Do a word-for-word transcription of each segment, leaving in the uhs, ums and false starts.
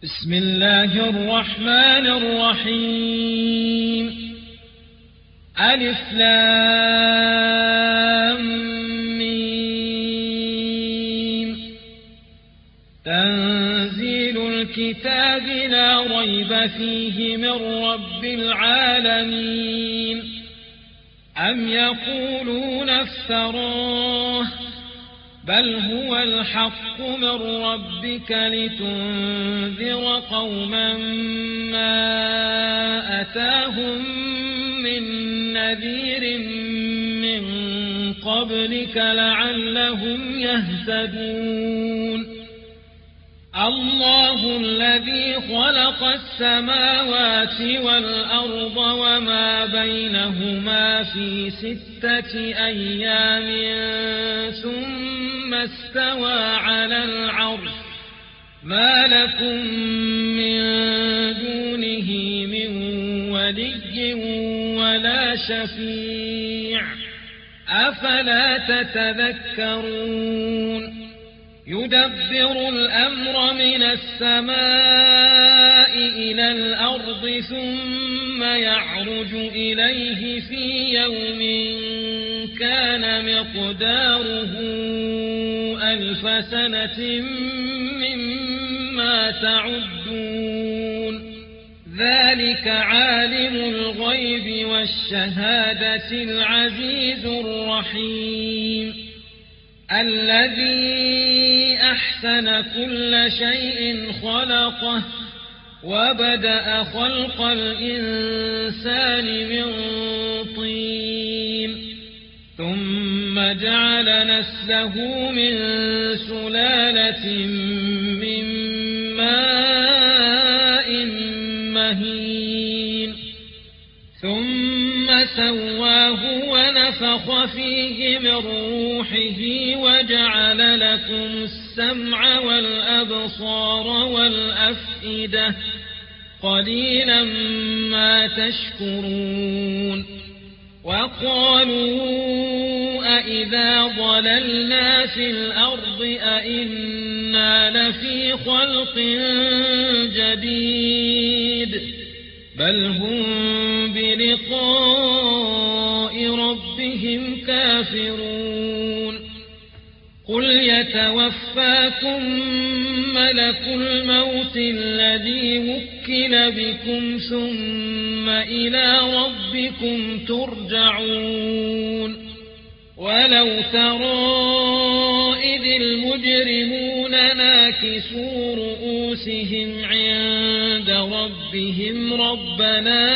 بسم الله الرحمن الرحيم. ألف لام ميم. تنزيل الكتاب لا ريب فيه من رب العالمين. أم يقولون افتراه بل هو الحق من ربك لتنذر قوما ما أتاهم من نذير من قبلك لعلهم يهتدون. الله الذي خلق السماوات والأرض وما بينهما في ستة أيام ثم استوى على العرش ما لكم من دونه من ولي ولا شفيع أفلا تتذكرون. يدبر الأمر من السماء إلى الأرض ثم يعرج إليه في يوم كان مقداره ألف سنة مما تعدون. ذلك عالم الغيب والشهادة العزيز الرحيم. الذي أحسن كل شيء خلقه وبدأ خلق الإنسان من طين ثم جعل نسله من سلالة من ماء مهين ثم سواه ونفخ فيه من روحه وجعل لكم السمع والأبصار والأفئدة قليلا ما تشكرون. وقالوا أإذا ضللنا في الأرض أإنا لفي خلق جديد بل هم بلقاء ربهم كافرون. قل يتوفاكم ملك الموت الذي وكل بكم ثم إلى ربكم ترجعون. ولو ترى إذ المجرمون ناكسوا رؤوسهم عند ربهم ربنا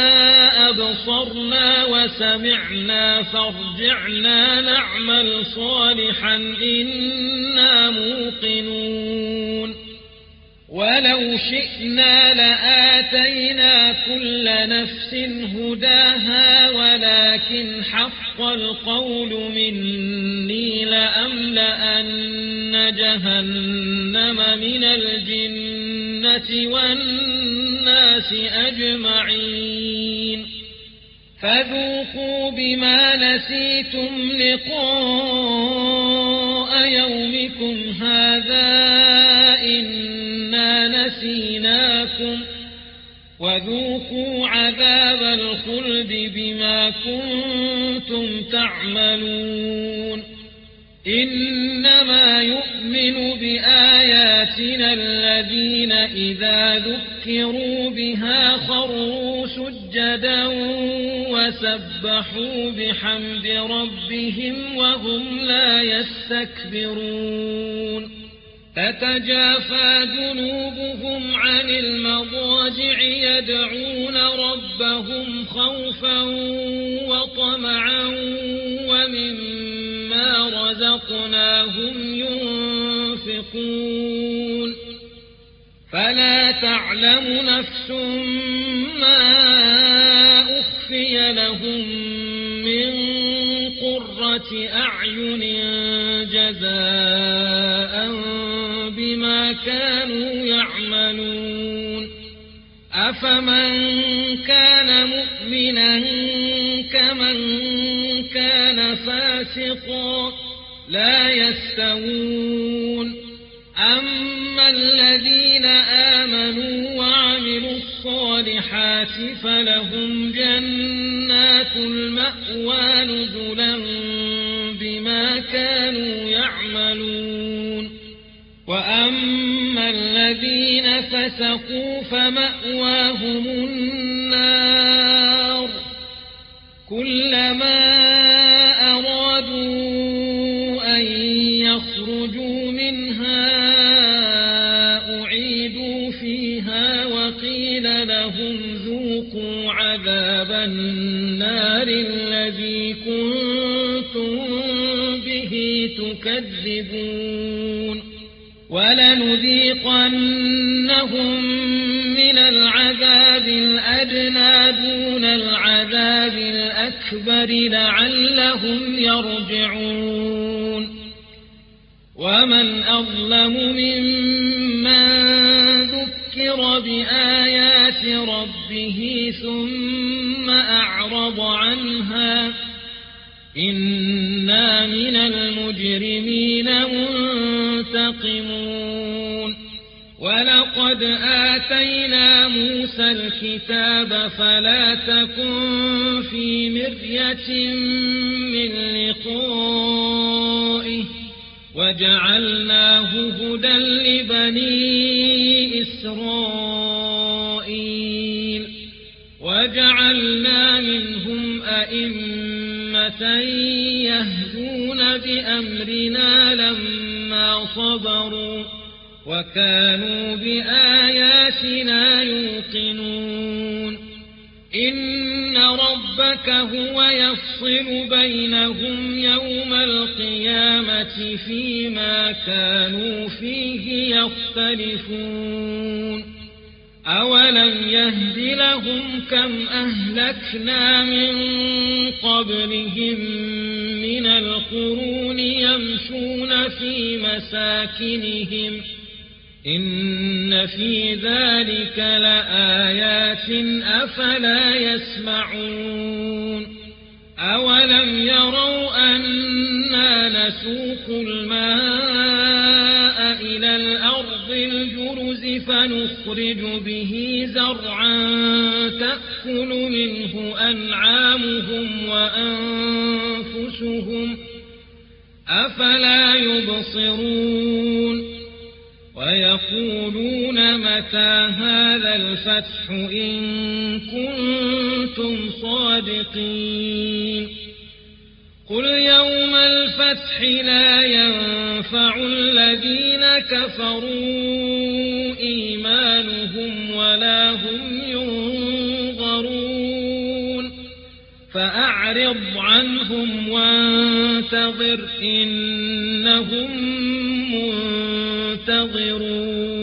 أبصرنا وسمعنا فارجعنا نعمل صالحا إنا موقنون. ولو شئنا لآتينا كل نفس هداها ولكن حق القول مني لأملأن جهنم من الجنة والناس أجمعين. فذوقوا بما نسيتم لقاء يومكم هذا إنا نسيناكم وذوقوا عذاب الخلد بما كنتم تعملون. إنما يؤمن بآياتنا الذين إذا ذكروا بها خروا سجدا وسبحوا بحمد ربهم وهم لا يستكبرون. تتجافى جنوبهم عن المضاجع يدعون ربهم خوفا وطمعا ومما رزقناهم ينفقون. فلا تعلم نفس ما أخفي لهم من قرة أعين جزاء بما كانوا يعملون. أفمن كان مؤمنا كمن كان فاسقا لا يستوون. أما الذين آمنوا آمنوا وعملوا الصالحات فلهم جنات المأوى نزلا بما كانوا يعملون وأما الذين فسقوا فمأواهم النار كلما أرادوا أن يخرجوا منها أعيدوا فيها وقيل لهم ذوقوا عذاب النار الذي كنتم به تكذبون ولنذيقنهم من العذاب الأدنى دون العذاب الأكبر لعلهم يرجعون ومن أظلم ممن ذكر بآيات ربه ثم أعرض عنها إنا من المجرمين منتقمون ولقد آتينا موسى الكتاب فلا تكن في مرية من لقائه وجعلناه هدى لبني إسرائيل وجعلنا منهم أئمة يهدون بأمرنا لما صبروا وكانوا بآياتنا يوقنون إن ربك هو يفصل بينهم يوم القيامة فيما كانوا فيه يختلفون أولم يهد لهم كم أهلكنا من قبلهم من القرون يمشون في مساكنهم إن في ذلك لآيات أفلا يسمعون أولم يروا أنا نسوق الماء إلى الأرض الجرز فنخرج به زرعا تأكل منه أنعامهم وأنفسهم أفلا يبصرون ويقولون متى هذا الفتح إن كنتم صادقين قل يوم الفتح لا ينفع الذين كفروا إيمانهم ولا هم ينظرون فأعرض عنهم وانتظر إنهم منتظرون